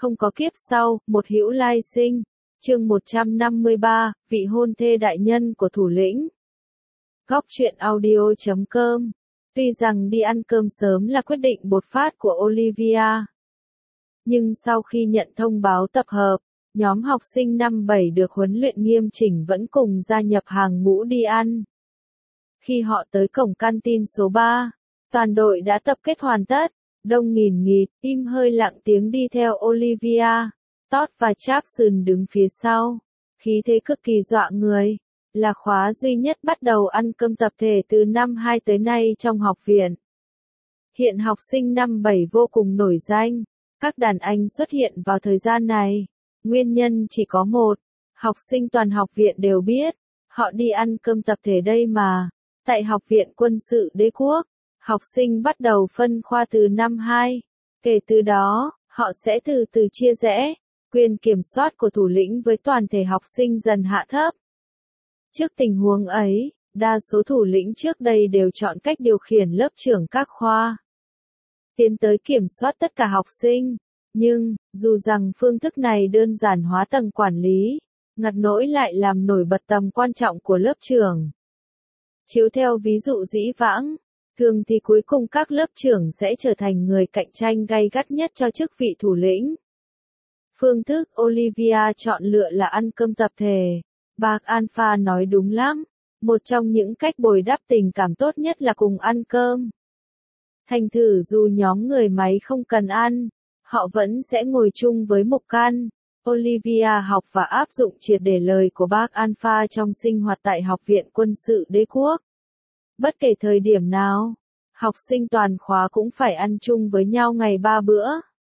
không có kiếp sau, một hữu lai sinh. Chương 153, vị hôn thê đại nhân của thủ lĩnh. Góc truyện audio.com. Tuy rằng đi ăn cơm sớm là quyết định bột phát của Olivia, nhưng sau khi nhận thông báo tập hợp, nhóm học sinh năm 7 được huấn luyện nghiêm chỉnh vẫn cùng gia nhập hàng ngũ đi ăn. Khi họ tới cổng canteen số 3, toàn đội đã tập kết hoàn tất, đông nghìn nghịt, im hơi lặng tiếng đi theo Olivia. Todd và Chapson đứng phía sau, khí thế cực kỳ dọa người, là khóa duy nhất bắt đầu ăn cơm tập thể từ năm 2 tới nay trong học viện. Hiện học sinh năm 7 vô cùng nổi danh, các đàn anh xuất hiện vào thời gian này, nguyên nhân chỉ có một, học sinh toàn học viện đều biết, họ đi ăn cơm tập thể đây mà. Tại Học viện Quân sự Đế quốc, học sinh bắt đầu phân khoa từ năm 2, kể từ đó, họ sẽ từ từ chia rẽ. Quyền kiểm soát của thủ lĩnh với toàn thể học sinh dần hạ thấp. Trước tình huống ấy, đa số thủ lĩnh trước đây đều chọn cách điều khiển lớp trưởng các khoa, tiến tới kiểm soát tất cả học sinh. Nhưng, dù rằng phương thức này đơn giản hóa tầng quản lý, ngặt nỗi lại làm nổi bật tầm quan trọng của lớp trưởng. Chiếu theo ví dụ dĩ vãng, thường thì cuối cùng các lớp trưởng sẽ trở thành người cạnh tranh gay gắt nhất cho chức vị thủ lĩnh. Phương thức Olivia chọn lựa là ăn cơm tập thể. Bác Alpha nói đúng lắm, một trong những cách bồi đắp tình cảm tốt nhất là cùng ăn cơm. Thành thử dù nhóm người máy không cần ăn, họ vẫn sẽ ngồi chung với mục căn. Olivia học và áp dụng triệt để lời của bác Alpha trong sinh hoạt tại Học viện Quân sự Đế quốc. Bất kể thời điểm nào, học sinh toàn khóa cũng phải ăn chung với nhau ngày 3 bữa.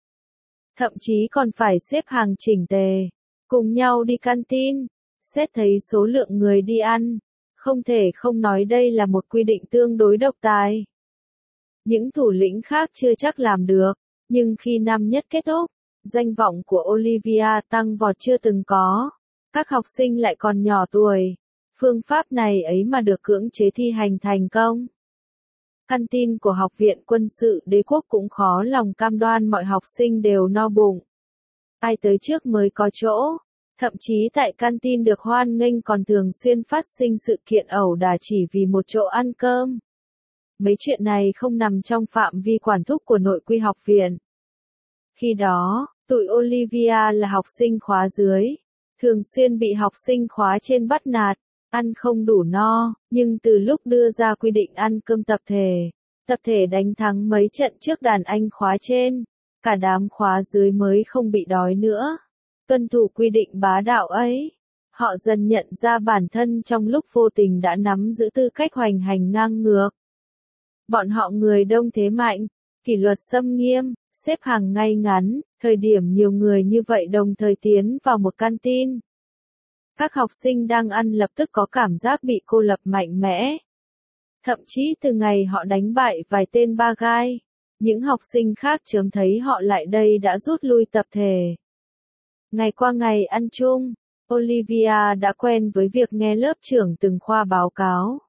Thậm chí còn phải xếp hàng chỉnh tề, cùng nhau đi canteen. Xét thấy số lượng người đi ăn, không thể không nói đây là một quy định tương đối độc tài. Những thủ lĩnh khác chưa chắc làm được, nhưng khi năm nhất kết thúc, danh vọng của Olivia tăng vọt chưa từng có. Các học sinh lại còn nhỏ tuổi, phương pháp này ấy mà được cưỡng chế thi hành thành công. Canteen của Học viện Quân sự Đế quốc cũng khó lòng cam đoan mọi học sinh đều no bụng. Ai tới trước mới có chỗ. Thậm chí tại canteen được hoan nghênh còn thường xuyên phát sinh sự kiện ẩu đả chỉ vì một chỗ ăn cơm. Mấy chuyện này không nằm trong phạm vi quản thúc của nội quy học viện. Khi đó, tụi Olivia là học sinh khóa dưới, thường xuyên bị học sinh khóa trên bắt nạt, ăn không đủ no, nhưng từ lúc đưa ra quy định ăn cơm tập thể đánh thắng mấy trận trước đàn anh khóa trên, cả đám khóa dưới mới không bị đói nữa. Tuân thủ quy định bá đạo ấy, họ dần nhận ra bản thân trong lúc vô tình đã nắm giữ tư cách hoành hành ngang ngược. Bọn họ người đông thế mạnh, kỷ luật xâm nghiêm, xếp hàng ngay ngắn, thời điểm nhiều người như vậy đồng thời tiến vào một canteen. Các học sinh đang ăn lập tức có cảm giác bị cô lập mạnh mẽ. Thậm chí từ ngày họ đánh bại vài tên ba gai, những học sinh khác chớm thấy họ lại đây đã rút lui tập thể. Ngày qua ngày ăn chung, Olivia đã quen với việc nghe lớp trưởng từng khoa báo cáo.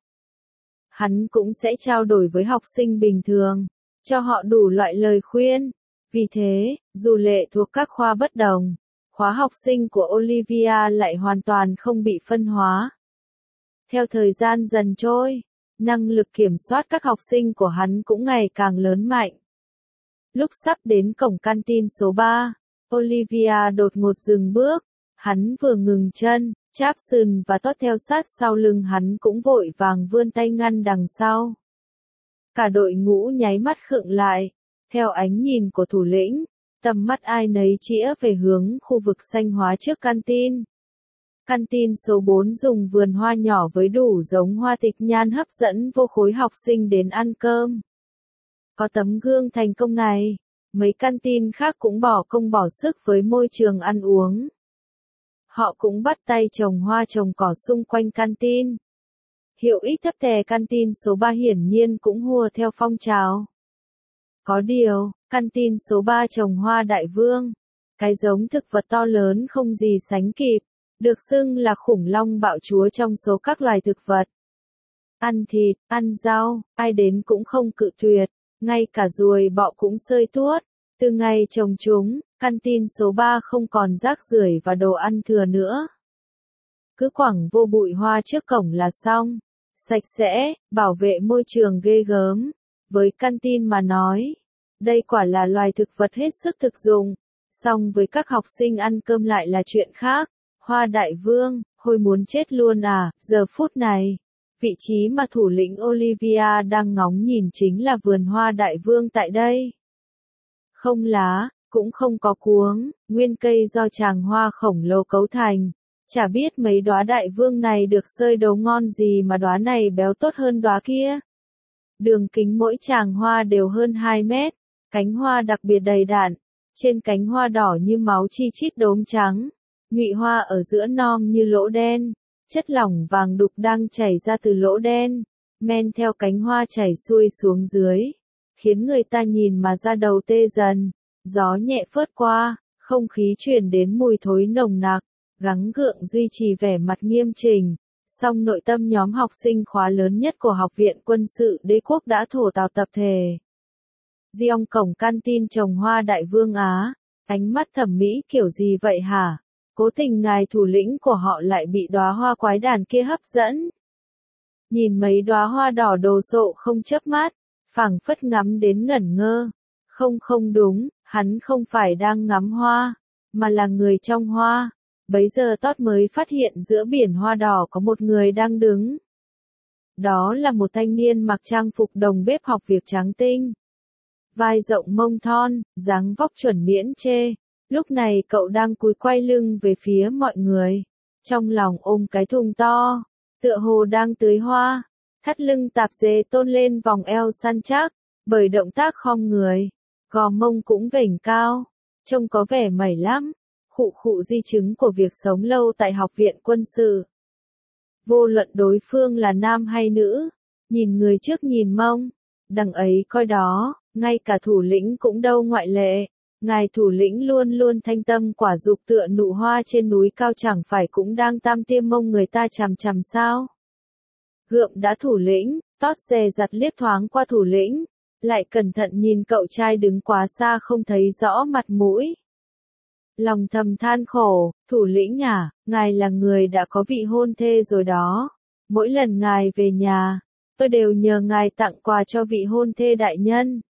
Hắn cũng sẽ trao đổi với học sinh bình thường, cho họ đủ loại lời khuyên. Vì thế, dù lệ thuộc các khoa bất đồng, khóa học sinh của Olivia lại hoàn toàn không bị phân hóa. Theo thời gian dần trôi, năng lực kiểm soát các học sinh của hắn cũng ngày càng lớn mạnh. Lúc sắp đến cổng canteen số 3, Olivia đột ngột dừng bước, hắn vừa ngừng chân, Chapson và Todd theo sát sau lưng hắn cũng vội vàng vươn tay ngăn đằng sau. Cả đội ngũ nháy mắt khựng lại, theo ánh nhìn của thủ lĩnh, tầm mắt ai nấy chĩa về hướng khu vực xanh hóa trước canteen. Canteen số 4 dùng vườn hoa nhỏ với đủ giống hoa tịch nhan hấp dẫn vô khối học sinh đến ăn cơm. Có tấm gương thành công này, mấy canteen khác cũng bỏ công bỏ sức với môi trường ăn uống. Họ cũng bắt tay trồng hoa trồng cỏ xung quanh canteen. Hiệu ích thấp tè canteen số 3 hiển nhiên cũng hùa theo phong trào. Có điều, canteen số 3 trồng hoa đại vương, cái giống thực vật to lớn không gì sánh kịp, được xưng là khủng long bạo chúa trong số các loài thực vật. Ăn thịt, ăn rau, ai đến cũng không cự tuyệt, ngay cả ruồi bọ cũng sơi tuốt. Từ ngày trồng chúng, Canteen số 3 không còn rác rưởi và đồ ăn thừa nữa. Cứ quẳng vô bụi hoa trước cổng là xong. Sạch sẽ, bảo vệ môi trường ghê gớm. Với canteen mà nói, đây quả là loài thực vật hết sức thực dụng. Song với các học sinh ăn cơm lại là chuyện khác. Hoa đại vương, hồi muốn chết luôn à, giờ phút này. Vị trí mà thủ lĩnh Olivia đang ngóng nhìn chính là vườn hoa đại vương tại đây. Không lá, cũng không có cuống, nguyên cây do tràng hoa khổng lồ cấu thành. Chả biết mấy đóa đại vương này được xơi đấu ngon gì mà đóa này béo tốt hơn đóa kia. Đường kính mỗi tràng hoa đều hơn 2 mét, cánh hoa đặc biệt đầy đặn, trên cánh hoa đỏ như máu chi chít đốm trắng, nhụy hoa ở giữa non như lỗ đen, chất lỏng vàng đục đang chảy ra từ lỗ đen, men theo cánh hoa chảy xuôi xuống dưới, khiến người ta nhìn mà da đầu tê dần. Gió nhẹ phớt qua, không khí truyền đến mùi thối nồng nặc, gắng gượng duy trì vẻ mặt nghiêm chỉnh. Song nội tâm nhóm học sinh khóa lớn nhất của Học viện Quân sự Đế quốc đã thổ tào tập thể. Giong cổng canteen trồng hoa đại vương Á, ánh mắt thẩm mỹ kiểu gì vậy hả? Cố tình ngài thủ lĩnh của họ lại bị đóa hoa quái đản kia hấp dẫn. Nhìn mấy đóa hoa đỏ đồ sộ không chớp mắt, phảng phất ngắm đến ngẩn ngơ. Không đúng, hắn không phải đang ngắm hoa, mà là người trong hoa. Bấy giờ Todd mới phát hiện giữa biển hoa đỏ có một người đang đứng. Đó là một thanh niên mặc trang phục đồng bếp học việc trắng tinh. Vai rộng mông thon, dáng vóc chuẩn miễn chê. Lúc này cậu đang cúi quay lưng về phía mọi người. Trong lòng ôm cái thùng to, tựa hồ đang tưới hoa. Thắt lưng tạp dề tôn lên vòng eo săn chắc, bởi động tác khom người. Gò mông cũng vểnh cao, trông có vẻ mẩy lắm. Khụ di chứng của việc sống lâu tại Học viện Quân sự. Vô luận đối phương là nam hay nữ, nhìn người trước nhìn mông, đằng ấy coi đó, ngay cả thủ lĩnh cũng đâu ngoại lệ. Ngài thủ lĩnh luôn luôn thanh tâm quả dục tựa nụ hoa trên núi cao, chẳng phải cũng đang tam tiêm mông người ta chằm chằm sao? Gượm đã thủ lĩnh, Todd dè dặt liếc thoáng qua thủ lĩnh, lại cẩn thận nhìn cậu trai đứng quá xa không thấy rõ mặt mũi. Lòng thầm than khổ, thủ lĩnh à, ngài là người đã có vị hôn thê rồi đó. Mỗi lần ngài về nhà, tôi đều nhờ ngài tặng quà cho vị hôn thê đại nhân.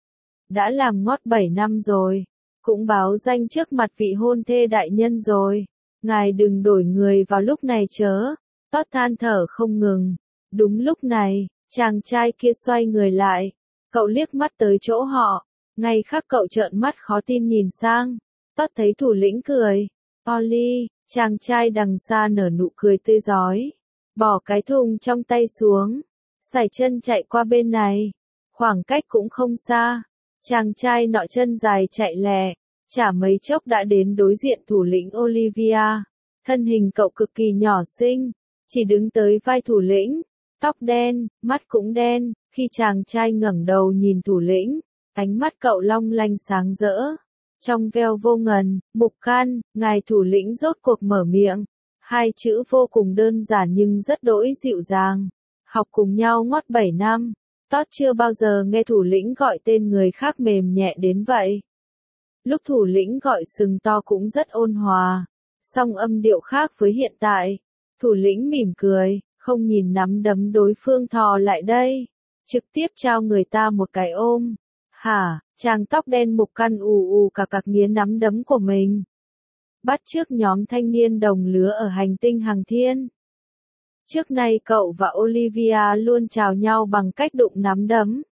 Đã làm ngót 7 năm rồi, cũng báo danh trước mặt vị hôn thê đại nhân rồi. Ngài đừng đổi người vào lúc này chớ. Todd than thở không ngừng. Đúng lúc này, chàng trai kia xoay người lại. Cậu liếc mắt tới chỗ họ. Ngay khắc cậu trợn mắt khó tin nhìn sang. Todd thấy thủ lĩnh cười. Polly, chàng trai đằng xa nở nụ cười tươi rói. Bỏ cái thùng trong tay xuống. Sải chân chạy qua bên này. Khoảng cách cũng không xa. Chàng trai nọ chân dài chạy lẹ. Chả mấy chốc đã đến đối diện thủ lĩnh Olivia. Thân hình cậu cực kỳ nhỏ xinh. Chỉ đứng tới vai thủ lĩnh. Tóc đen, mắt cũng đen. Khi chàng trai ngẩng đầu nhìn thủ lĩnh, ánh mắt cậu long lanh sáng rỡ. Trong veo vô ngần, Mục Can, ngài thủ lĩnh rốt cuộc mở miệng. Hai chữ vô cùng đơn giản nhưng rất đỗi dịu dàng. Học cùng nhau ngót 7 năm. Todd chưa bao giờ nghe thủ lĩnh gọi tên người khác mềm nhẹ đến vậy. Lúc thủ lĩnh gọi sừng to cũng rất ôn hòa. Song âm điệu khác với hiện tại. Thủ lĩnh mỉm cười, không nhìn nắm đấm đối phương thò lại đây. Trực tiếp trao người ta một cái ôm. Hả, chàng tóc đen Mục Căn ù cà cạc nghiến nắm đấm của mình. Bắt chước nhóm thanh niên đồng lứa ở hành tinh Hằng Thiên. Trước nay cậu và Olivia luôn chào nhau bằng cách đụng nắm đấm.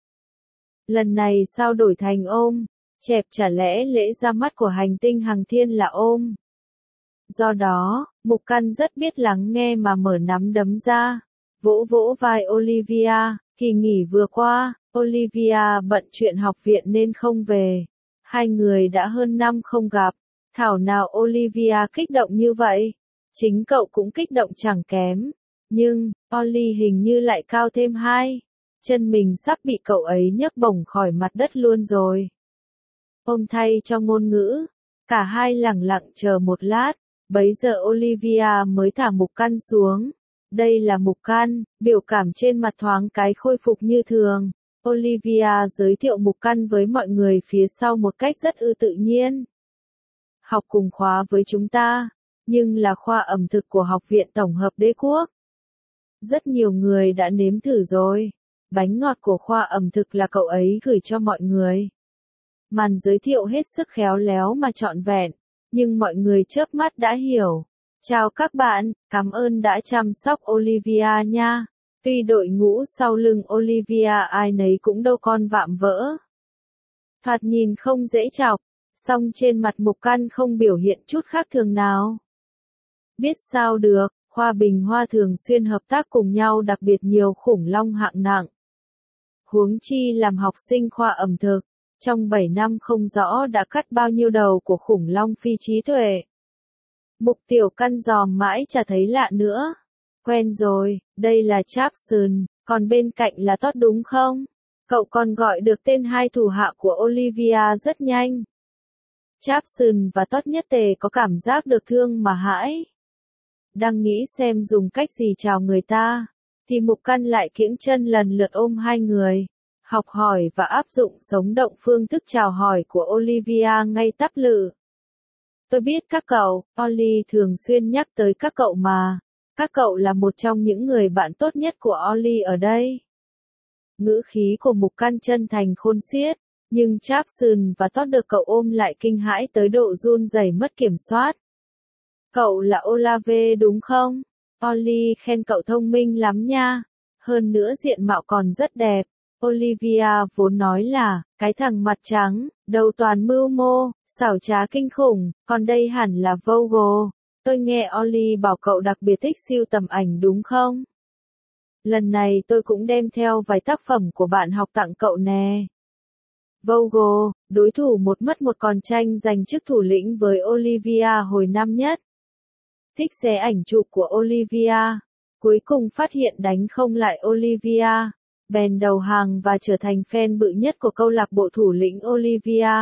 Lần này sao đổi thành ôm? Chẹp chả lẽ lễ ra mắt của hành tinh Hằng Thiên là ôm? Do đó, Mục Căn rất biết lắng nghe mà mở nắm đấm ra. Vỗ vỗ vai Olivia. Kỳ nghỉ vừa qua, Olivia bận chuyện học viện nên không về. Hai người đã hơn năm không gặp. Thảo nào Olivia kích động như vậy. Chính cậu cũng kích động chẳng kém. Nhưng, Ollie hình như lại cao thêm 2. Chân mình sắp bị cậu ấy nhấc bổng khỏi mặt đất luôn rồi. Ôm thay cho ngôn ngữ. Cả hai lẳng lặng chờ một lát. Bấy giờ Olivia mới thả Mục Căn xuống. Đây là Mục Căn, biểu cảm trên mặt thoáng cái khôi phục như thường. Olivia giới thiệu Mục Căn với mọi người phía sau một cách rất tự nhiên. học cùng khóa với chúng ta, nhưng là khoa ẩm thực của Học viện Tổng hợp Đế quốc. Rất nhiều người đã nếm thử rồi. Bánh ngọt của khoa ẩm thực là cậu ấy gửi cho mọi người. Màn giới thiệu hết sức khéo léo mà trọn vẹn, nhưng mọi người chớp mắt đã hiểu. Chào các bạn, cảm ơn đã chăm sóc Olivia nha. Tuy đội ngũ sau lưng Olivia ai nấy cũng đâu con vạm vỡ. Thoạt nhìn không dễ chọc, song trên mặt Mục Căn không biểu hiện chút khác thường nào. Biết sao được, khoa Bình Hoa thường xuyên hợp tác cùng nhau, đặc biệt nhiều khủng long hạng nặng. Huống chi làm học sinh khoa ẩm thực, trong 7 năm không rõ đã cắt bao nhiêu đầu của khủng long phi trí tuệ. Mục Tiểu Căn dòm mãi chả thấy lạ nữa. Quen rồi, đây là Jackson, còn bên cạnh là Todd đúng không? Cậu còn gọi được tên hai thủ hạ của Olivia rất nhanh. Jackson và Todd nhất tề có cảm giác được thương mà hãi. Đang nghĩ xem dùng cách gì chào người ta, thì Mục Căn lại kiễng chân lần lượt ôm hai người, học hỏi và áp dụng sống động phương thức chào hỏi của Olivia ngay tắp lự. Tôi biết các cậu, Ollie thường xuyên nhắc tới các cậu mà. Các cậu là một trong những người bạn tốt nhất của Ollie ở đây. Ngữ khí của Mục Căn chân thành khôn xiết, nhưng Jackson và Todd được cậu ôm lại kinh hãi tới độ run rẩy mất kiểm soát. Cậu là Olave đúng không? Ollie khen cậu thông minh lắm nha. Hơn nữa diện mạo còn rất đẹp. Olivia vốn nói là, cái thằng mặt trắng, đầu toàn mưu mô, xảo trá kinh khủng, còn đây hẳn là Vogel. Tôi nghe Ollie bảo cậu đặc biệt thích sưu tầm ảnh đúng không? Lần này tôi cũng đem theo vài tác phẩm của bạn học tặng cậu nè. Vogel, đối thủ một mất một còn tranh giành chức thủ lĩnh với Olivia hồi năm nhất. Thích xé ảnh chụp của Olivia. Cuối cùng phát hiện đánh không lại Olivia. Bèn đầu hàng và trở thành fan bự nhất của câu lạc bộ thủ lĩnh Olivia.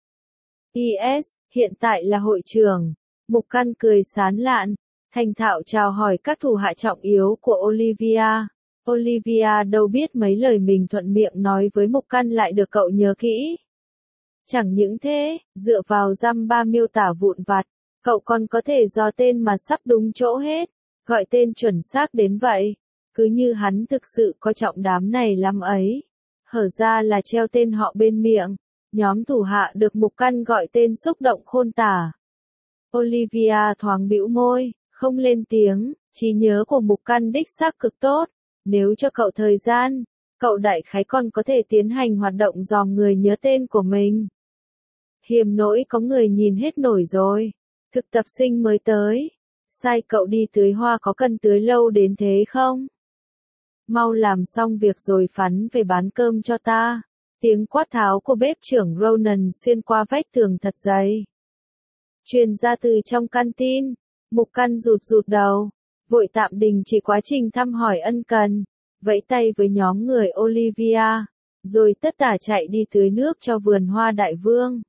IS, hiện tại là hội trưởng. Mục Căn cười sán lạn, thành thạo chào hỏi các thủ hạ trọng yếu của Olivia. Olivia đâu biết mấy lời mình thuận miệng nói với Mục Căn lại được cậu nhớ kỹ. Chẳng những thế, dựa vào dăm ba miêu tả vụn vặt, cậu còn có thể dò tên mà sắp đúng chỗ hết, gọi tên chuẩn xác đến vậy. Cứ như hắn thực sự coi trọng đám này lắm ấy. Hở ra là treo tên họ bên miệng. Nhóm thủ hạ được Mục Căn gọi tên xúc động khôn tả. Olivia thoáng bĩu môi, không lên tiếng, trí nhớ của Mục Căn đích xác cực tốt. Nếu cho cậu thời gian, cậu đại khái còn có thể tiến hành hoạt động dòm người nhớ tên của mình. Hiềm nỗi có người nhìn hết nổi rồi. Thực tập sinh mới tới. Sai cậu đi tưới hoa có cần tưới lâu đến thế không? Mau làm xong việc rồi phắn về bán cơm cho ta. Tiếng quát tháo của bếp trưởng Ronan xuyên qua vách tường thật dày. Truyền ra từ trong canteen. Mục Căn rụt rụt đầu, vội tạm đình chỉ quá trình thăm hỏi ân cần, vẫy tay với nhóm người Olivia, rồi tất tả chạy đi tưới nước cho vườn hoa đại vương.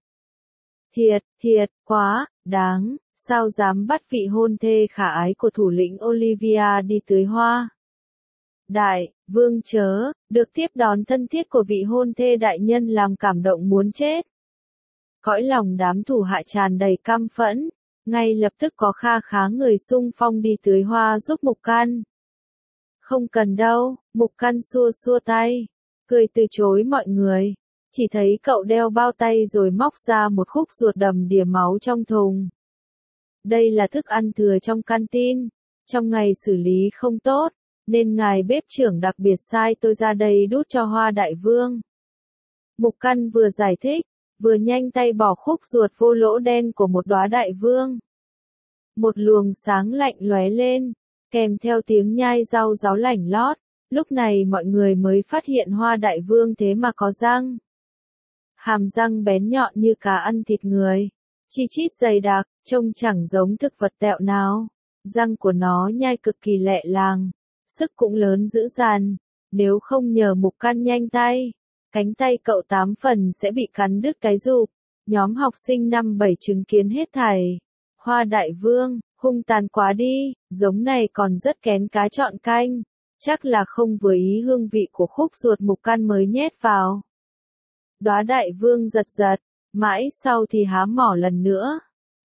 Thiệt quá, đáng, sao dám bắt vị hôn thê khả ái của thủ lĩnh Olivia đi tưới hoa. Đại vương chớ, được tiếp đón thân thiết của vị hôn thê đại nhân làm cảm động muốn chết. Cõi lòng đám thủ hạ tràn đầy căm phẫn, ngay lập tức có kha khá người xung phong đi tưới hoa giúp Mục Căn. Không cần đâu, Mục Căn xua xua tay, cười từ chối mọi người. Chỉ thấy cậu đeo bao tay rồi móc ra một khúc ruột đầm đìa máu trong thùng. Đây là thức ăn thừa trong canteen, trong ngày xử lý không tốt, nên ngài bếp trưởng đặc biệt sai tôi ra đây đút cho hoa đại vương. Mục Căn vừa giải thích, vừa nhanh tay bỏ khúc ruột vô lỗ đen của một đóa đại vương. Một luồng sáng lạnh lóe lên, kèm theo tiếng nhai rau ráu lảnh lót, lúc này mọi người mới phát hiện hoa đại vương thế mà có răng. Hàm răng bén nhọn như cá ăn thịt người, chi chít dày đặc, trông chẳng giống thực vật tẹo nào. Răng của nó nhai cực kỳ lẹ làng, sức cũng lớn dữ dằn, nếu không nhờ Mục Căn nhanh tay, cánh tay cậu 8 phần sẽ bị cắn đứt cái rụp. Nhóm học sinh năm 7 chứng kiến hết thảy. Hoa đại vương, hung tàn quá đi, giống này còn rất kén cá chọn canh, chắc là không vừa ý hương vị của khúc ruột Mục Căn mới nhét vào. Đóa đại vương giật giật, mãi sau thì há mỏ lần nữa.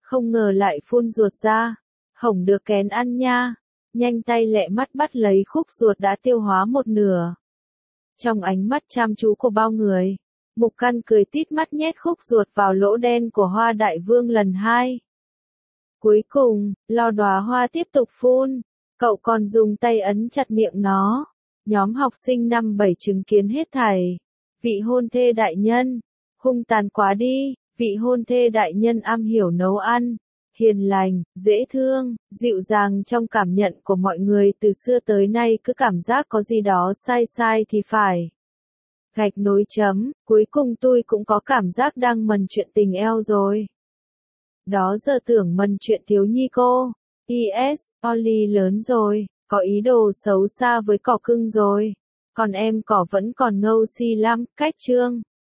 Không ngờ lại phun ruột ra. Hổng được kén ăn nha. Nhanh tay lẹ mắt bắt lấy khúc ruột đã tiêu hóa một nửa. Trong ánh mắt chăm chú của bao người, Mục Căn cười tít mắt nhét khúc ruột vào lỗ đen của Hoa Đại Vương lần hai. Cuối cùng, lò đóa hoa tiếp tục phun, cậu còn dùng tay ấn chặt miệng nó. Nhóm học sinh năm 7 chứng kiến hết thảy. Vị hôn thê đại nhân, hung tàn quá đi, vị hôn thê đại nhân am hiểu nấu ăn, hiền lành, dễ thương, dịu dàng trong cảm nhận của mọi người từ xưa tới nay cứ cảm giác có gì đó sai sai thì phải. Gạch nối chấm, cuối cùng tôi cũng có cảm giác đang mần chuyện tình eo rồi. Đó giờ tưởng mần chuyện thiếu nhi cô. Is, Ollie lớn rồi, có ý đồ xấu xa với cỏ cưng rồi. Còn em cỏ vẫn còn ngâu si lắm, cách chương.